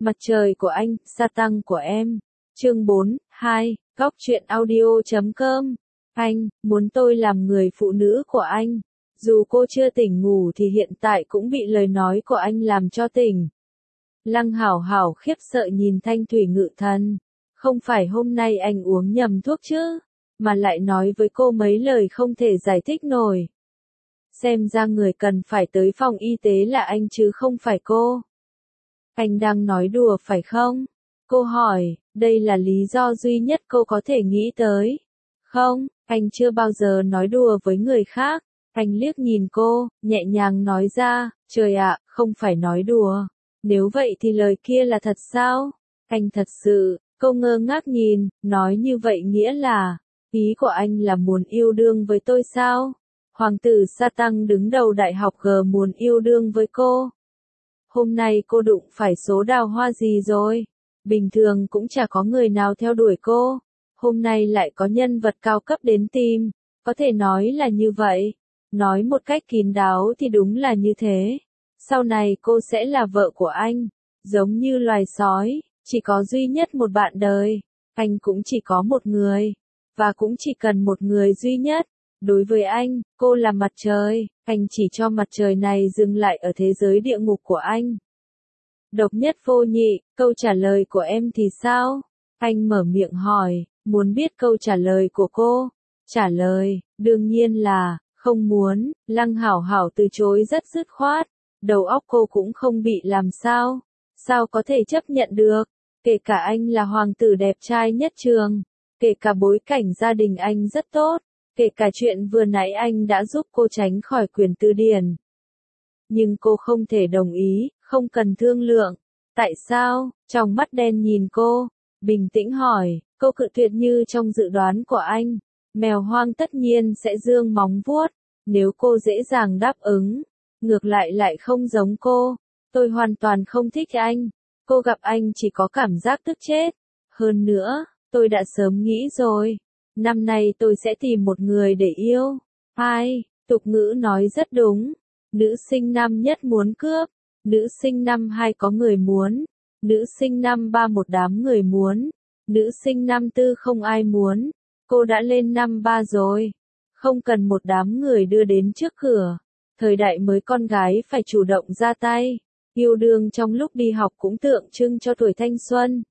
Mặt trời của anh, sa tăng của em. Chương 4, 2, Góc truyện audio.com. Anh, muốn tôi làm người phụ nữ của anh. Dù cô chưa tỉnh ngủ thì hiện tại cũng bị lời nói của anh làm cho tỉnh. Lăng Hảo Hảo khiếp sợ nhìn Thanh Thủy Ngự Thần. Không phải hôm nay anh uống nhầm thuốc chứ, mà lại nói với cô mấy lời không thể giải thích nổi. Xem ra người cần phải tới phòng y tế là anh chứ không phải cô. Anh đang nói đùa phải không? Cô hỏi, đây là lý do duy nhất cô có thể nghĩ tới. Không, anh chưa bao giờ nói đùa với người khác. Anh liếc nhìn cô, nhẹ nhàng nói ra, trời ạ, không phải nói đùa. Nếu vậy thì lời kia là thật sao? Anh thật sự, cô ngơ ngác nhìn, nói như vậy nghĩa là, ý của anh là muốn yêu đương với tôi sao? Hoàng tử Sa Tăng đứng đầu đại học G muốn yêu đương với cô. Hôm nay cô đụng phải số đào hoa gì rồi? Bình thường cũng chả có người nào theo đuổi cô. Hôm nay lại có nhân vật cao cấp đến tìm. Có thể nói là như vậy. Nói một cách kín đáo thì đúng là như thế. Sau này cô sẽ là vợ của anh. Giống như loài sói, chỉ có duy nhất một bạn đời. Anh cũng chỉ có một người. Và cũng chỉ cần một người duy nhất. Đối với anh, cô là mặt trời. Anh chỉ cho mặt trời này dừng lại ở thế giới địa ngục của anh. Độc nhất vô nhị, câu trả lời của em thì sao? Anh mở miệng hỏi, muốn biết câu trả lời của cô. Trả lời, đương nhiên là, không muốn. Lăng Hảo Hảo từ chối rất dứt khoát. Đầu óc cô cũng không bị làm sao. Sao có thể chấp nhận được? Kể cả anh là hoàng tử đẹp trai nhất trường. Kể cả bối cảnh gia đình anh rất tốt. Kể cả chuyện vừa nãy anh đã giúp cô tránh khỏi quyền từ điển. Nhưng cô không thể đồng ý, không cần thương lượng. Tại sao? Trong mắt đen nhìn cô, bình tĩnh hỏi, cô cự tuyệt như trong dự đoán của anh. Mèo hoang tất nhiên sẽ dương móng vuốt, nếu cô dễ dàng đáp ứng. Ngược lại lại không giống cô. Tôi hoàn toàn không thích anh. Cô gặp anh chỉ có cảm giác tức chết. Hơn nữa, tôi đã sớm nghĩ rồi. Năm nay tôi sẽ tìm một người để yêu. Ai, tục ngữ nói rất đúng. Nữ sinh năm nhất muốn cướp. Nữ sinh năm hai có người muốn. Nữ sinh năm ba một đám người muốn. Nữ sinh năm tư không ai muốn. Cô đã lên năm ba rồi. Không cần một đám người đưa đến trước cửa. Thời đại mới con gái phải chủ động ra tay. Yêu đương trong lúc đi học cũng tượng trưng cho tuổi thanh xuân.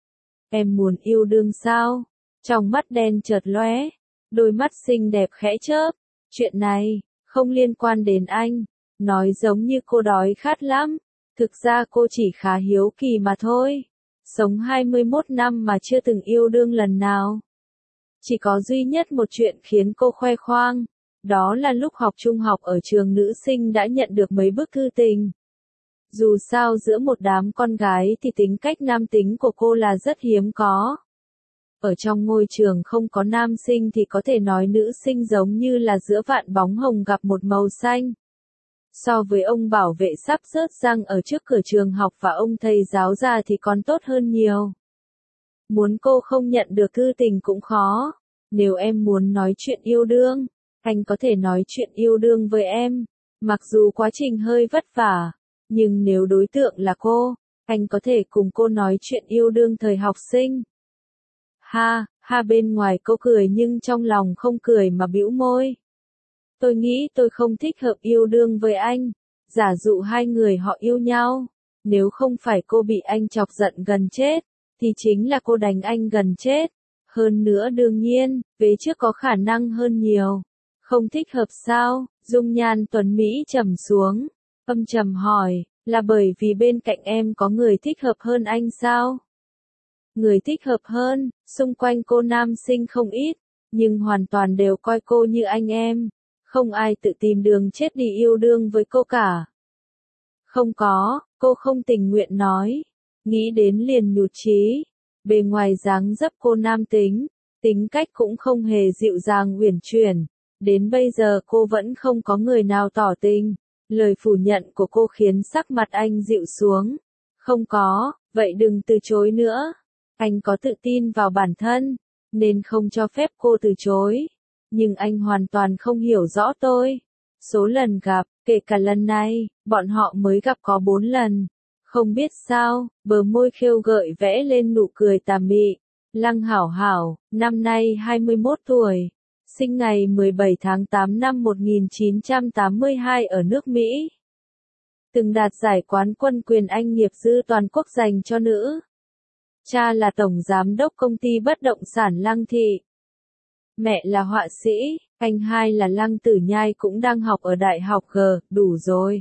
Em muốn yêu đương sao? Trong mắt đen chợt lóe, đôi mắt xinh đẹp khẽ chớp. Chuyện này, không liên quan đến anh. Nói giống như cô đói khát lắm. Thực ra cô chỉ khá hiếu kỳ mà thôi. Sống 21 năm mà chưa từng yêu đương lần nào. Chỉ có duy nhất một chuyện khiến cô khoe khoang. Đó là lúc học trung học ở trường nữ sinh đã nhận được mấy bức thư tình. Dù sao giữa một đám con gái thì tính cách nam tính của cô là rất hiếm có. Ở trong ngôi trường không có nam sinh thì có thể nói nữ sinh giống như là giữa vạn bóng hồng gặp một màu xanh. So với ông bảo vệ sắp rớt răng ở trước cửa trường học và ông thầy giáo già thì còn tốt hơn nhiều. Muốn cô không nhận được thư tình cũng khó. Nếu em muốn nói chuyện yêu đương, anh có thể nói chuyện yêu đương với em. Mặc dù quá trình hơi vất vả, nhưng nếu đối tượng là cô, anh có thể cùng cô nói chuyện yêu đương thời học sinh. Ha, bên ngoài cô cười nhưng trong lòng không cười mà bĩu môi. Tôi nghĩ tôi không thích hợp yêu đương với anh. Giả dụ hai người họ yêu nhau, nếu không phải cô bị anh chọc giận gần chết, thì chính là cô đánh anh gần chết. Hơn nữa đương nhiên, vế trước có khả năng hơn nhiều. Không thích hợp sao? Dung nhan tuấn Mỹ trầm xuống, âm trầm hỏi, là bởi vì bên cạnh em có người thích hợp hơn anh sao? Người thích hợp hơn, xung quanh cô nam sinh không ít, nhưng hoàn toàn đều coi cô như anh em. Không ai tự tìm đường chết đi yêu đương với cô cả. Không có, cô không tình nguyện nói. Nghĩ đến liền nhụt chí. Bề ngoài dáng dấp cô nam tính, tính cách cũng không hề dịu dàng uyển chuyển. Đến bây giờ cô vẫn không có người nào tỏ tình. Lời phủ nhận của cô khiến sắc mặt anh dịu xuống. Không có, vậy đừng từ chối nữa. Anh có tự tin vào bản thân, nên không cho phép cô từ chối. Nhưng anh hoàn toàn không hiểu rõ tôi. Số lần gặp, kể cả lần này, bọn họ mới gặp có 4 lần. Không biết sao, bờ môi khêu gợi vẽ lên nụ cười tà mị. Lăng Hảo Hảo, năm nay 21 tuổi, sinh ngày 17 tháng 8 năm 1982 ở nước Mỹ. Từng đạt giải quán quân quyền Anh nghiệp dư toàn quốc dành cho nữ. Cha là tổng giám đốc công ty bất động sản Lăng Thị. Mẹ là họa sĩ, anh hai là Lăng Tử Nhai cũng đang học ở Đại học G, đủ rồi.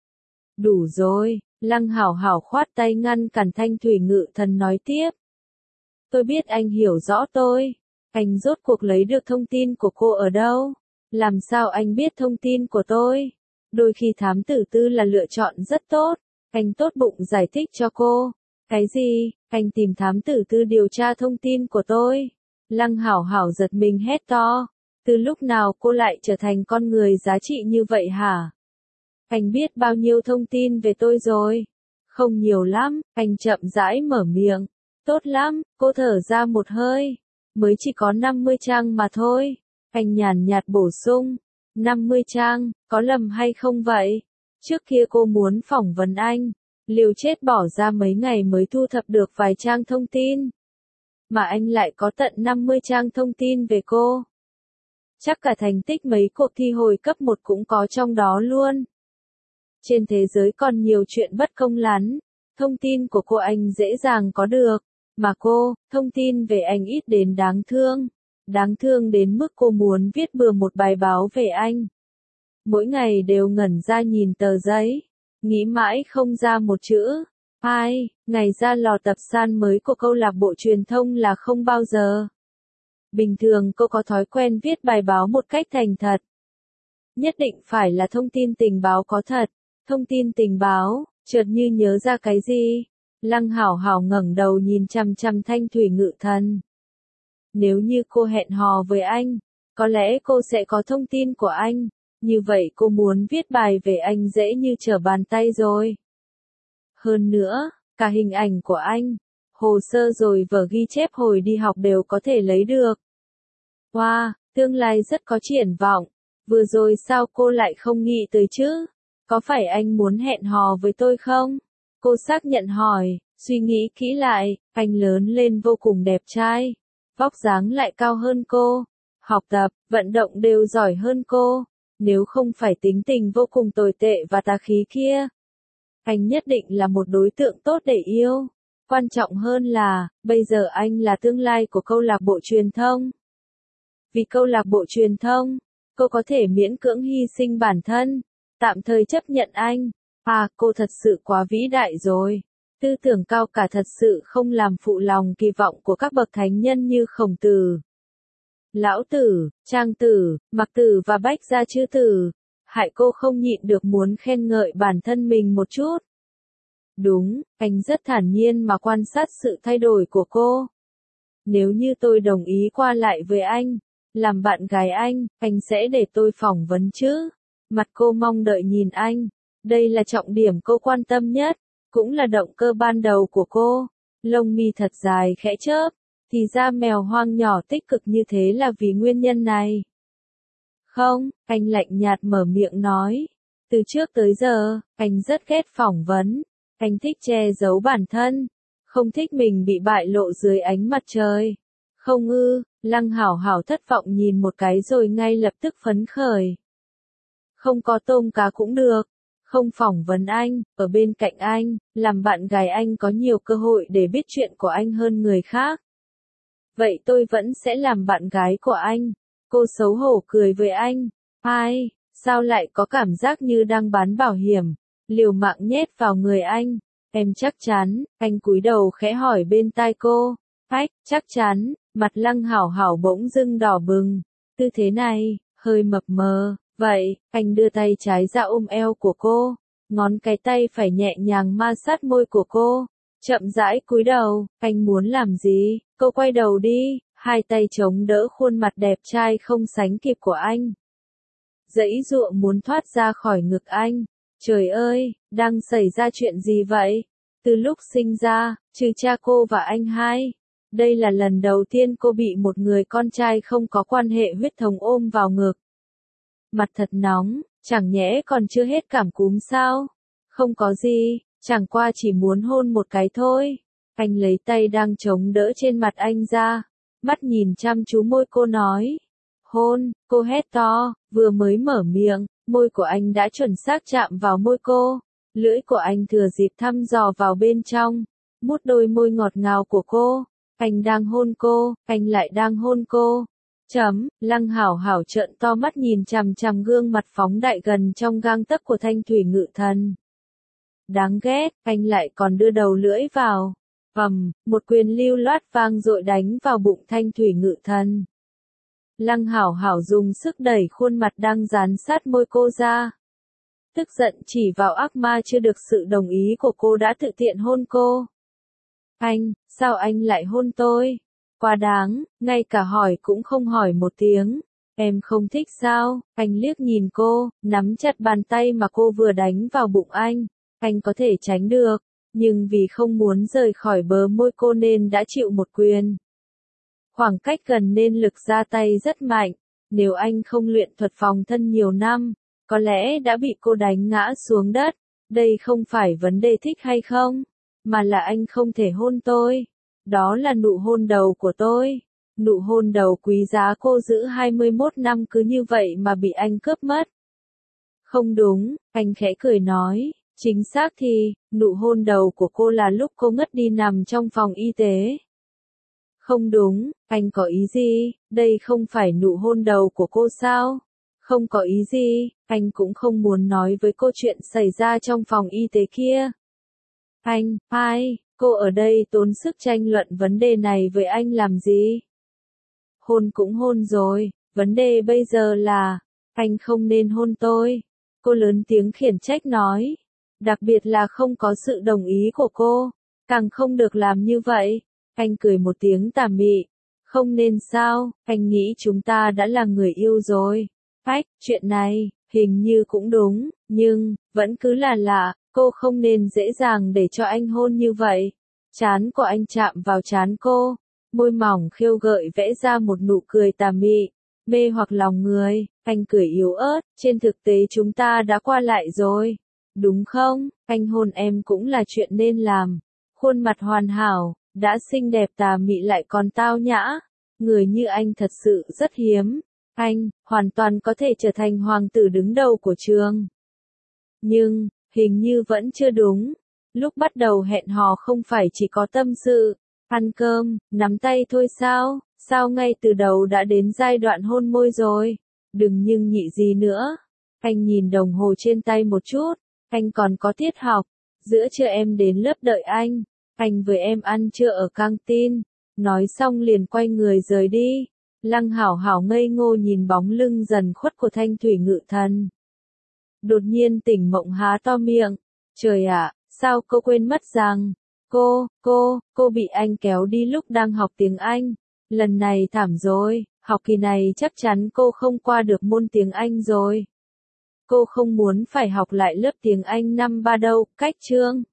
Đủ rồi, Lăng Hảo Hảo khoát tay ngăn cản Thanh Thủy Ngự Thần nói tiếp. Tôi biết anh hiểu rõ tôi. Anh rốt cuộc lấy được thông tin của cô ở đâu? Làm sao anh biết thông tin của tôi? Đôi khi thám tử tư là lựa chọn rất tốt. Anh tốt bụng giải thích cho cô. Cái gì? Anh tìm thám tử tư điều tra thông tin của tôi. Lăng Hảo Hảo giật mình hét to. Từ lúc nào cô lại trở thành con người giá trị như vậy hả? Anh biết bao nhiêu thông tin về tôi rồi? Không nhiều lắm, anh chậm rãi mở miệng. Tốt lắm, cô thở ra một hơi. Mới chỉ có 50 trang mà thôi. Anh nhàn nhạt bổ sung. 50 trang, có lầm hay không vậy? Trước kia cô muốn phỏng vấn anh. Liều chết bỏ ra mấy ngày mới thu thập được vài trang thông tin. Mà anh lại có tận 50 trang thông tin về cô. Chắc cả thành tích mấy cuộc thi hồi cấp 1 cũng có trong đó luôn. Trên thế giới còn nhiều chuyện bất công lắm. Thông tin của cô anh dễ dàng có được. Mà cô, thông tin về anh ít đến đáng thương. Đáng thương đến mức cô muốn viết bừa một bài báo về anh. Mỗi ngày đều ngẩn ra nhìn tờ giấy. Nghĩ mãi không ra một chữ. Ai, ngày ra lò tập san mới của câu lạc bộ truyền thông là không bao giờ. Bình thường cô có thói quen viết bài báo một cách thành thật. Nhất định phải là thông tin tình báo có thật. Thông tin tình báo, chợt như nhớ ra cái gì. Lăng Hảo Hảo ngẩng đầu nhìn chằm chằm Thanh Thủy Ngự Thần. Nếu như cô hẹn hò với anh, có lẽ cô sẽ có thông tin của anh. Như vậy cô muốn viết bài về anh dễ như trở bàn tay rồi. Hơn nữa, cả hình ảnh của anh, hồ sơ rồi vở ghi chép hồi đi học đều có thể lấy được. Wow, tương lai rất có triển vọng. Vừa rồi sao cô lại không nghĩ tới chứ? Có phải anh muốn hẹn hò với tôi không? Cô xác nhận hỏi, suy nghĩ kỹ lại, anh lớn lên vô cùng đẹp trai. Vóc dáng lại cao hơn cô. Học tập, vận động đều giỏi hơn cô. Nếu không phải tính tình vô cùng tồi tệ và tà khí kia. Anh nhất định là một đối tượng tốt để yêu. Quan trọng hơn là, bây giờ anh là tương lai của câu lạc bộ truyền thông. Vì câu lạc bộ truyền thông, cô có thể miễn cưỡng hy sinh bản thân. Tạm thời chấp nhận anh. À, cô thật sự quá vĩ đại rồi. Tư tưởng cao cả thật sự không làm phụ lòng kỳ vọng của các bậc thánh nhân như Khổng Tử, Lão Tử, Trang Tử, Mạc Tử và Bách Gia Chư Tử. Hại cô không nhịn được muốn khen ngợi bản thân mình một chút. Đúng, anh rất thản nhiên mà quan sát sự thay đổi của cô. Nếu như tôi đồng ý qua lại với anh, làm bạn gái anh sẽ để tôi phỏng vấn chứ. Mặt cô mong đợi nhìn anh. Đây là trọng điểm cô quan tâm nhất, cũng là động cơ ban đầu của cô. Lông mi thật dài khẽ chớp, thì ra mèo hoang nhỏ tích cực như thế là vì nguyên nhân này. Không, anh lạnh nhạt mở miệng nói. Từ trước tới giờ, anh rất ghét phỏng vấn. Anh thích che giấu bản thân. Không thích mình bị bại lộ dưới ánh mặt trời. Không ư, Lăng Hảo Hảo thất vọng nhìn một cái rồi ngay lập tức phấn khởi. Không có tôm cá cũng được. Không phỏng vấn anh, ở bên cạnh anh, làm bạn gái anh có nhiều cơ hội để biết chuyện của anh hơn người khác. Vậy tôi vẫn sẽ làm bạn gái của anh. Cô xấu hổ cười với anh. Ai, sao lại có cảm giác như đang bán bảo hiểm, liều mạng nhét vào người anh. Em chắc chắn, anh cúi đầu khẽ hỏi bên tai cô. Ách, chắc chắn, mặt Lăng Hảo Hảo bỗng dưng đỏ bừng. Tư thế này, hơi mập mờ. Vậy, anh đưa tay trái ra ôm eo của cô, ngón cái tay phải nhẹ nhàng ma sát môi của cô, chậm rãi cúi đầu, anh muốn làm gì? Cô quay đầu đi, hai tay chống đỡ khuôn mặt đẹp trai không sánh kịp của anh. Giãy giụa muốn thoát ra khỏi ngực anh. Trời ơi, đang xảy ra chuyện gì vậy? Từ lúc sinh ra, trừ cha cô và anh hai, đây là lần đầu tiên cô bị một người con trai không có quan hệ huyết thống ôm vào ngực. Mặt thật nóng, chẳng nhẽ còn chưa hết cảm cúm sao? Không có gì, Chẳng qua chỉ muốn hôn một cái thôi. Anh lấy tay đang chống đỡ trên mặt anh ra, mắt nhìn chăm chú môi cô nói. Hôn, cô hét to, vừa mới mở miệng, môi của anh đã chuẩn xác chạm vào môi cô. Lưỡi của anh thừa dịp thăm dò vào bên trong, mút đôi môi ngọt ngào của cô. Anh đang hôn cô, anh lại đang hôn cô. Lăng Hảo Hảo trợn to mắt nhìn chằm chằm gương mặt phóng đại gần trong gang tấc của Thanh Thủy Ngự Thần. Đáng ghét, anh lại còn đưa đầu lưỡi vào. Một quyền lưu loát vang dội đánh vào bụng Thanh Thủy Ngự Thần. Lăng Hảo Hảo dùng sức đẩy khuôn mặt đang dán sát môi cô ra. Tức giận chỉ vào ác ma chưa được sự đồng ý của cô đã tự tiện hôn cô. Sao anh lại hôn tôi? Quá đáng, ngay cả hỏi cũng không hỏi một tiếng. Em không thích sao? Anh liếc nhìn cô, nắm chặt bàn tay mà cô vừa đánh vào bụng anh. Anh có thể tránh được, nhưng vì không muốn rời khỏi bờ môi cô nên đã chịu một quyền. Khoảng cách gần nên lực ra tay rất mạnh. Nếu anh không luyện thuật phòng thân nhiều năm, có lẽ đã bị cô đánh ngã xuống đất. Đây không phải vấn đề thích hay không, mà là anh không thể hôn tôi. Đó là nụ hôn đầu của tôi. Nụ hôn đầu quý giá cô giữ 21 năm cứ như vậy mà bị anh cướp mất. Không đúng, anh khẽ cười nói. Chính xác thì, nụ hôn đầu của cô là lúc cô ngất đi nằm trong phòng y tế. Không đúng, anh có ý gì? Đây không phải nụ hôn đầu của cô sao? Không có ý gì, anh cũng không muốn nói với cô chuyện xảy ra trong phòng y tế kia. Cô ở đây tốn sức tranh luận vấn đề này với anh làm gì? Hôn cũng hôn rồi, vấn đề bây giờ là, anh không nên hôn tôi. Cô lớn tiếng khiển trách nói. Đặc biệt là không có sự đồng ý của cô, càng không được làm như vậy. Anh cười một tiếng tà mị. Không nên sao, anh nghĩ chúng ta đã là người yêu rồi. Chuyện này, hình như cũng đúng, nhưng, vẫn cứ là lạ, cô không nên dễ dàng để cho anh hôn như vậy. Trán của anh chạm vào trán cô, môi mỏng khêu gợi vẽ ra một nụ cười tà mị, mê hoặc lòng người. Anh cười yếu ớt, trên thực tế chúng ta đã qua lại rồi. Đúng không, anh hôn em cũng là chuyện nên làm. Khuôn mặt hoàn hảo, đã xinh đẹp tà mị lại còn tao nhã. Người như anh thật sự rất hiếm. Anh, hoàn toàn có thể trở thành hoàng tử đứng đầu của trường. Nhưng, hình như vẫn chưa đúng. Lúc bắt đầu hẹn hò không phải chỉ có tâm sự, ăn cơm, nắm tay thôi sao? Sao ngay từ đầu đã đến giai đoạn hôn môi rồi? Đừng nhưng nhị gì nữa. Anh nhìn đồng hồ trên tay một chút. Anh còn có tiết học. Giữa trưa em đến lớp đợi anh. Anh với em ăn trưa ở căng tin. Nói xong liền quay người rời đi. Lăng Hảo Hảo ngây ngô nhìn bóng lưng dần khuất của Thanh Thủy Ngự Thần. Đột nhiên tỉnh mộng há to miệng. Trời ạ, sao cô quên mất rằng, cô bị anh kéo đi lúc đang học tiếng Anh. Lần này thảm rồi, học kỳ này chắc chắn cô không qua được môn tiếng Anh rồi. Cô không muốn phải học lại lớp tiếng Anh năm 3 đâu, cách chương.